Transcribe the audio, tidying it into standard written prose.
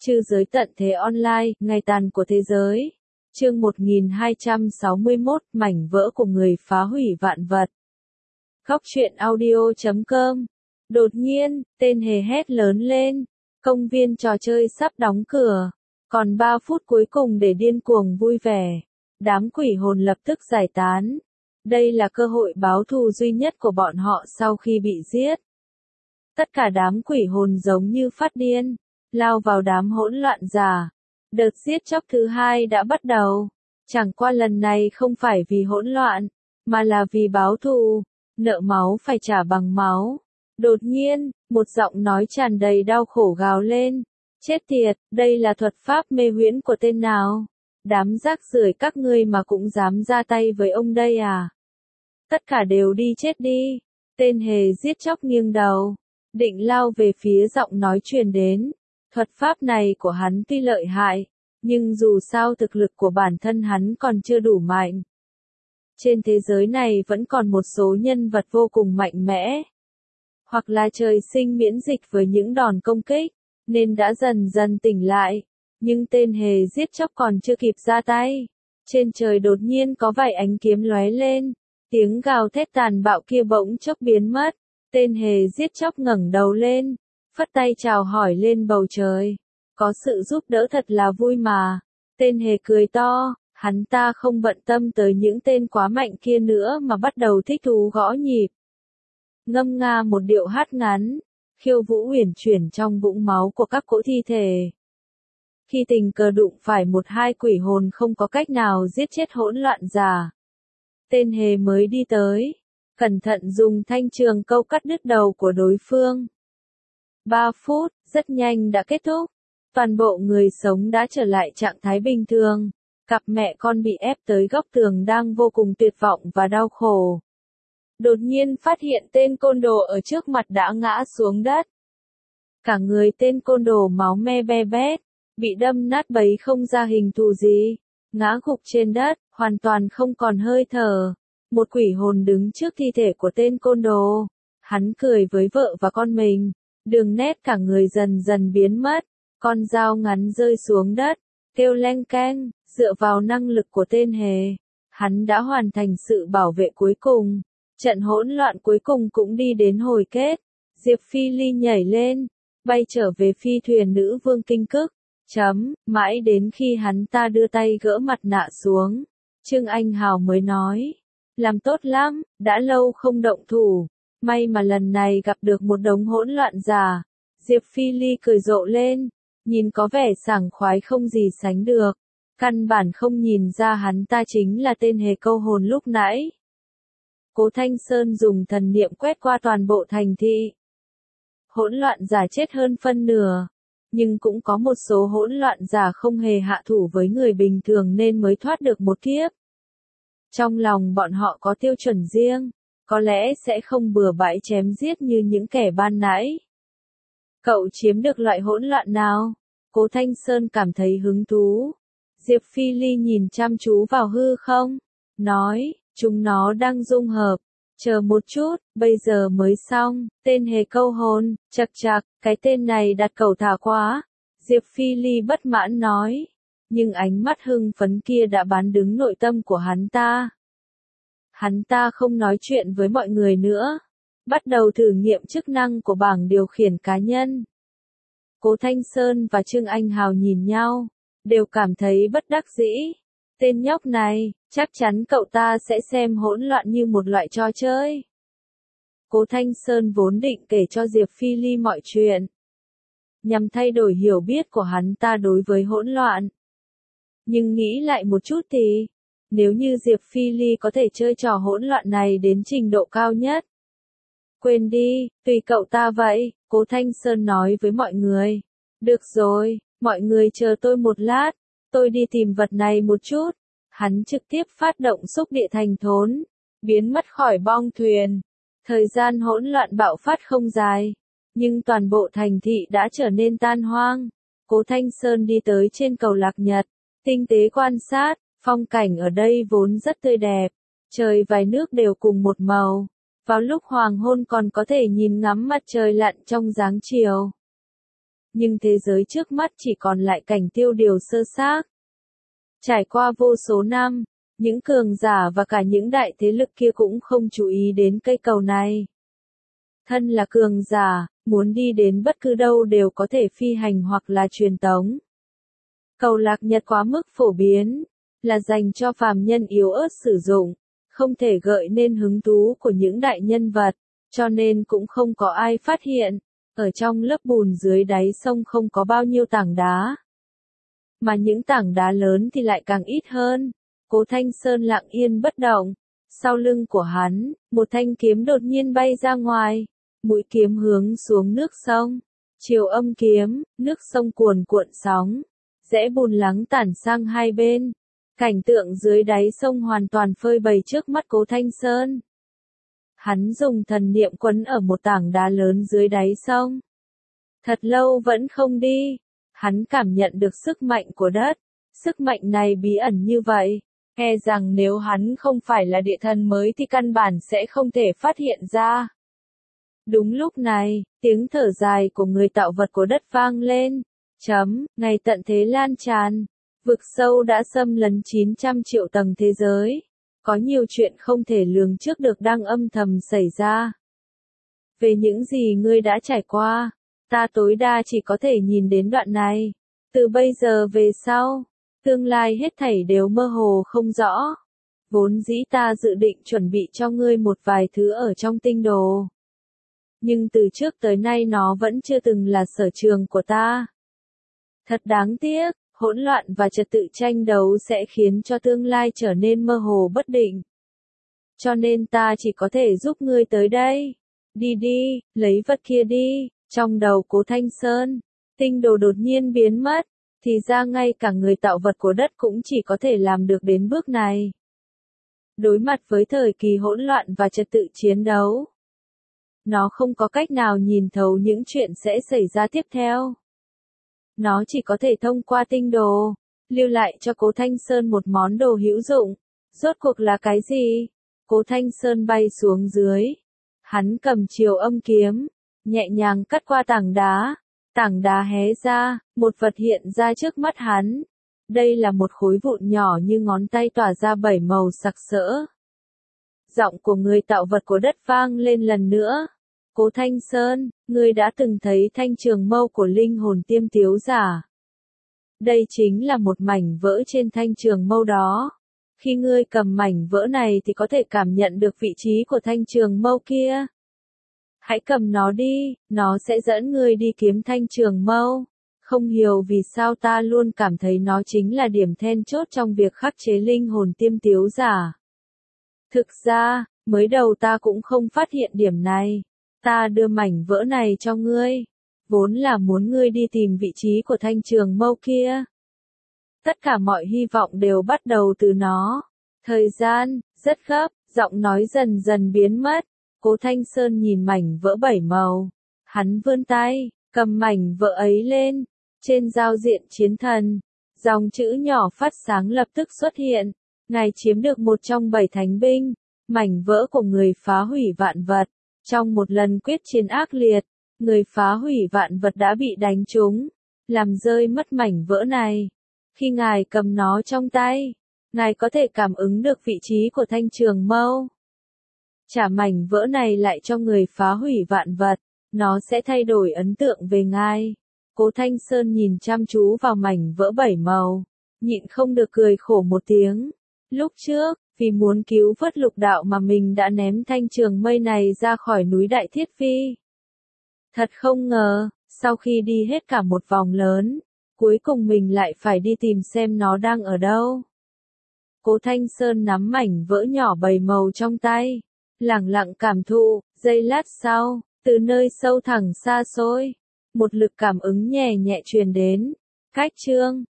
Trư giới tận thế online, ngày tàn của thế giới. Chương 1261, mảnh vỡ của người phá hủy vạn vật. Góc truyện audio.com. Đột nhiên, tên hề hét lớn lên. Công viên trò chơi sắp đóng cửa. Còn 3 phút cuối cùng để điên cuồng vui vẻ. Đám quỷ hồn lập tức giải tán. Đây là cơ hội báo thù duy nhất của bọn họ sau khi bị giết. Tất cả đám quỷ hồn giống như phát điên, lao vào đám hỗn loạn giả. Đợt giết chóc thứ 2 đã bắt đầu. Chẳng qua lần này không phải vì hỗn loạn, mà là vì báo thù. Nợ máu phải trả bằng máu. Đột nhiên, một giọng nói tràn đầy đau khổ gào lên. Chết tiệt, đây là thuật pháp mê huyễn của tên nào? Đám rác rưởi các ngươi mà cũng dám ra tay với ông đây à? Tất cả đều đi chết đi. Tên hề giết chóc nghiêng đầu, định lao về phía giọng nói truyền đến. Thuật pháp này của hắn tuy lợi hại, nhưng dù sao thực lực của bản thân hắn còn chưa đủ mạnh. Trên thế giới này vẫn còn một số nhân vật vô cùng mạnh mẽ, hoặc là trời sinh miễn dịch với những đòn công kích, nên đã dần dần tỉnh lại. Nhưng tên hề giết chóc còn chưa kịp ra tay. Trên trời đột nhiên có vài ánh kiếm lóe lên. Tiếng gào thét tàn bạo kia bỗng chốc biến mất. Tên hề giết chóc ngẩng đầu lên, phất tay chào hỏi lên bầu trời. Có sự giúp đỡ thật là vui mà. Tên hề cười to, hắn ta không bận tâm tới những tên quá mạnh kia nữa mà bắt đầu thích thú gõ nhịp. Ngâm nga một điệu hát ngắn, khiêu vũ uyển chuyển trong vũng máu của các cỗ thi thể. Khi tình cờ đụng phải một hai quỷ hồn không có cách nào giết chết hỗn loạn giả, tên hề mới đi tới, cẩn thận dùng thanh trường câu cắt đứt đầu của đối phương. 3 phút, rất nhanh đã kết thúc. Toàn bộ người sống đã trở lại trạng thái bình thường. Cặp mẹ con bị ép tới góc tường đang vô cùng tuyệt vọng và đau khổ. Đột nhiên phát hiện tên côn đồ ở trước mặt đã ngã xuống đất. Cả người tên côn đồ máu me be bét, bị đâm nát bấy không ra hình thù gì, ngã gục trên đất, hoàn toàn không còn hơi thở. Một quỷ hồn đứng trước thi thể của tên côn đồ. Hắn cười với vợ và con mình, đường nét cả người dần dần biến mất, con dao ngắn rơi xuống đất, kêu leng keng. Dựa vào năng lực của tên hề, hắn đã hoàn thành sự bảo vệ cuối cùng. Trận hỗn loạn cuối cùng cũng đi đến hồi kết. Diệp Phi Ly nhảy lên, bay trở về phi thuyền nữ vương kinh cức. Mãi đến khi hắn ta đưa tay gỡ mặt nạ xuống, Trương Anh Hào mới nói, làm tốt lắm, đã lâu không động thủ, may mà lần này gặp được một đống hỗn loạn giả. Diệp Phi Ly cười rộ lên, nhìn có vẻ sảng khoái không gì sánh được, căn bản không nhìn ra hắn ta chính là tên hề câu hồn lúc nãy. Cố Thanh Sơn dùng thần niệm quét qua toàn bộ thành thị. Hỗn loạn giả chết hơn phân nửa. Nhưng cũng có một số hỗn loạn giả không hề hạ thủ với người bình thường nên mới thoát được một kiếp. Trong lòng bọn họ có tiêu chuẩn riêng, có lẽ sẽ không bừa bãi chém giết như những kẻ ban nãy. Cậu chiếm được loại hỗn loạn nào? Cố Thanh Sơn cảm thấy hứng thú. Diệp Phi Ly nhìn chăm chú vào hư không, nói, chúng nó đang dung hợp. Chờ một chút, bây giờ mới xong. Tên hề câu hồn, chậc chậc, cái tên này đặt cầu thả quá. Diệp Phi Ly bất mãn nói. Nhưng ánh mắt hưng phấn kia đã bán đứng nội tâm của hắn ta. Hắn ta không nói chuyện với mọi người nữa. Bắt đầu thử nghiệm chức năng của bảng điều khiển cá nhân. Cố Thanh Sơn và Trương Anh Hào nhìn nhau, đều cảm thấy bất đắc dĩ. Tên nhóc này, chắc chắn cậu ta sẽ xem hỗn loạn như một loại trò chơi. Cố Thanh Sơn vốn định kể cho Diệp Phi Ly mọi chuyện, nhằm thay đổi hiểu biết của hắn ta đối với hỗn loạn. Nhưng nghĩ lại một chút thì, nếu như Diệp Phi Ly có thể chơi trò hỗn loạn này đến trình độ cao nhất. Quên đi, tùy cậu ta vậy, Cố Thanh Sơn nói với mọi người. Được rồi, mọi người chờ tôi một lát. Tôi đi tìm vật này một chút. Hắn trực tiếp phát động xúc địa thành thốn, biến mất khỏi bong thuyền. Thời gian hỗn loạn bạo phát không dài, nhưng toàn bộ thành thị đã trở nên tan hoang. Cố Thanh Sơn đi tới trên cầu Lạc Nhật, tinh tế quan sát, phong cảnh ở đây vốn rất tươi đẹp, trời và nước đều cùng một màu. Vào lúc hoàng hôn còn có thể nhìn ngắm mặt trời lặn trong dáng chiều. nhưng thế giới trước mắt chỉ còn lại cảnh tiêu điều sơ xác. Trải qua vô số năm, những cường giả và cả những đại thế lực kia cũng không chú ý đến cây cầu này. Thân là cường giả, muốn đi đến bất cứ đâu đều có thể phi hành hoặc là truyền tống. Cầu lạc nhật quá mức phổ biến, là dành cho phàm nhân yếu ớt sử dụng, không thể gợi nên hứng thú của những đại nhân vật, cho nên cũng không có ai phát hiện. Ở trong lớp bùn dưới đáy sông không có bao nhiêu tảng đá. Mà những tảng đá lớn thì lại càng ít hơn. Cố Thanh Sơn lặng yên bất động. Sau lưng của hắn, một thanh kiếm đột nhiên bay ra ngoài. Mũi kiếm hướng xuống nước sông. Chiều âm kiếm, nước sông cuồn cuộn sóng. Rẽ bùn lắng tản sang hai bên. Cảnh tượng dưới đáy sông hoàn toàn phơi bày trước mắt Cố Thanh Sơn. Hắn dùng thần niệm quấn ở một tảng đá lớn dưới đáy sông. Thật lâu vẫn không đi. Hắn cảm nhận được sức mạnh của đất. Sức mạnh này bí ẩn như vậy. E rằng nếu hắn không phải là địa thần mới thì căn bản sẽ không thể phát hiện ra. Đúng lúc này, tiếng thở dài của người tạo vật của đất vang lên. Ngày tận thế lan tràn. Vực sâu đã xâm lấn 900 triệu tầng thế giới. Có nhiều chuyện không thể lường trước được đang âm thầm xảy ra. Về những gì ngươi đã trải qua, ta tối đa chỉ có thể nhìn đến đoạn này. Từ bây giờ về sau, tương lai hết thảy đều mơ hồ không rõ. Vốn dĩ ta dự định chuẩn bị cho ngươi một vài thứ ở trong tinh đồ. Nhưng từ trước tới nay nó vẫn chưa từng là sở trường của ta. Thật đáng tiếc. Hỗn loạn và trật tự tranh đấu sẽ khiến cho tương lai trở nên mơ hồ bất định. Cho nên ta chỉ có thể giúp ngươi tới đây. Đi đi, lấy vật kia đi. Trong đầu Cố Thanh Sơn, tinh đồ đột nhiên biến mất. Thì ra ngay cả người tạo vật của đất cũng chỉ có thể làm được đến bước này. Đối mặt với thời kỳ hỗn loạn và trật tự chiến đấu, nó không có cách nào nhìn thấu những chuyện sẽ xảy ra tiếp theo. Nó chỉ có thể thông qua tinh đồ, lưu lại cho Cố Thanh Sơn một món đồ hữu dụng. Rốt cuộc là cái gì? Cố Thanh Sơn bay xuống dưới. Hắn cầm chiều âm kiếm, nhẹ nhàng cắt qua tảng đá hé ra, một vật hiện ra trước mắt hắn. Đây là một khối vụn nhỏ như ngón tay tỏa ra 7 màu sặc sỡ. Giọng của người tạo vật của đất vang lên lần nữa. Cố Thanh Sơn, ngươi đã từng thấy thanh trường mâu của linh hồn tiêm tiếu giả. Đây chính là một mảnh vỡ trên thanh trường mâu đó. Khi ngươi cầm mảnh vỡ này thì có thể cảm nhận được vị trí của thanh trường mâu kia. Hãy cầm nó đi, nó sẽ dẫn ngươi đi kiếm thanh trường mâu. Không hiểu vì sao ta luôn cảm thấy nó chính là điểm then chốt trong việc khắc chế linh hồn tiêm tiếu giả. Thực ra, mới đầu ta cũng không phát hiện điểm này. Ta đưa mảnh vỡ này cho ngươi, vốn là muốn ngươi đi tìm vị trí của thanh trường mâu kia. Tất cả mọi hy vọng đều bắt đầu từ nó. Thời gian, rất gấp, giọng nói dần dần biến mất. Cố Thanh Sơn nhìn mảnh vỡ 7 màu. Hắn vươn tay, cầm mảnh vỡ ấy lên. Trên giao diện chiến thần, dòng chữ nhỏ phát sáng lập tức xuất hiện. Ngài chiếm được một trong 7 thánh binh, mảnh vỡ của người phá hủy vạn vật. Trong một lần quyết chiến ác liệt, người phá hủy vạn vật đã bị đánh trúng, làm rơi mất mảnh vỡ này. Khi ngài cầm nó trong tay, ngài có thể cảm ứng được vị trí của thanh trường mâu. Trả mảnh vỡ này lại cho người phá hủy vạn vật, nó sẽ thay đổi ấn tượng về ngài. Cố Thanh Sơn nhìn chăm chú vào mảnh vỡ 7 màu, nhịn không được cười khổ một tiếng. Lúc trước, vì muốn cứu vớt lục đạo mà mình đã ném thanh trường mây này ra khỏi núi Đại Thiết Phi. Thật không ngờ, sau khi đi hết cả một vòng lớn, cuối cùng mình lại phải đi tìm xem nó đang ở đâu. Cố Thanh Sơn nắm mảnh vỡ nhỏ 7 màu trong tay, lẳng lặng cảm thụ. Giây lát sau, từ nơi sâu thẳm xa xôi, một lực cảm ứng nhẹ nhẹ truyền đến. Cách chương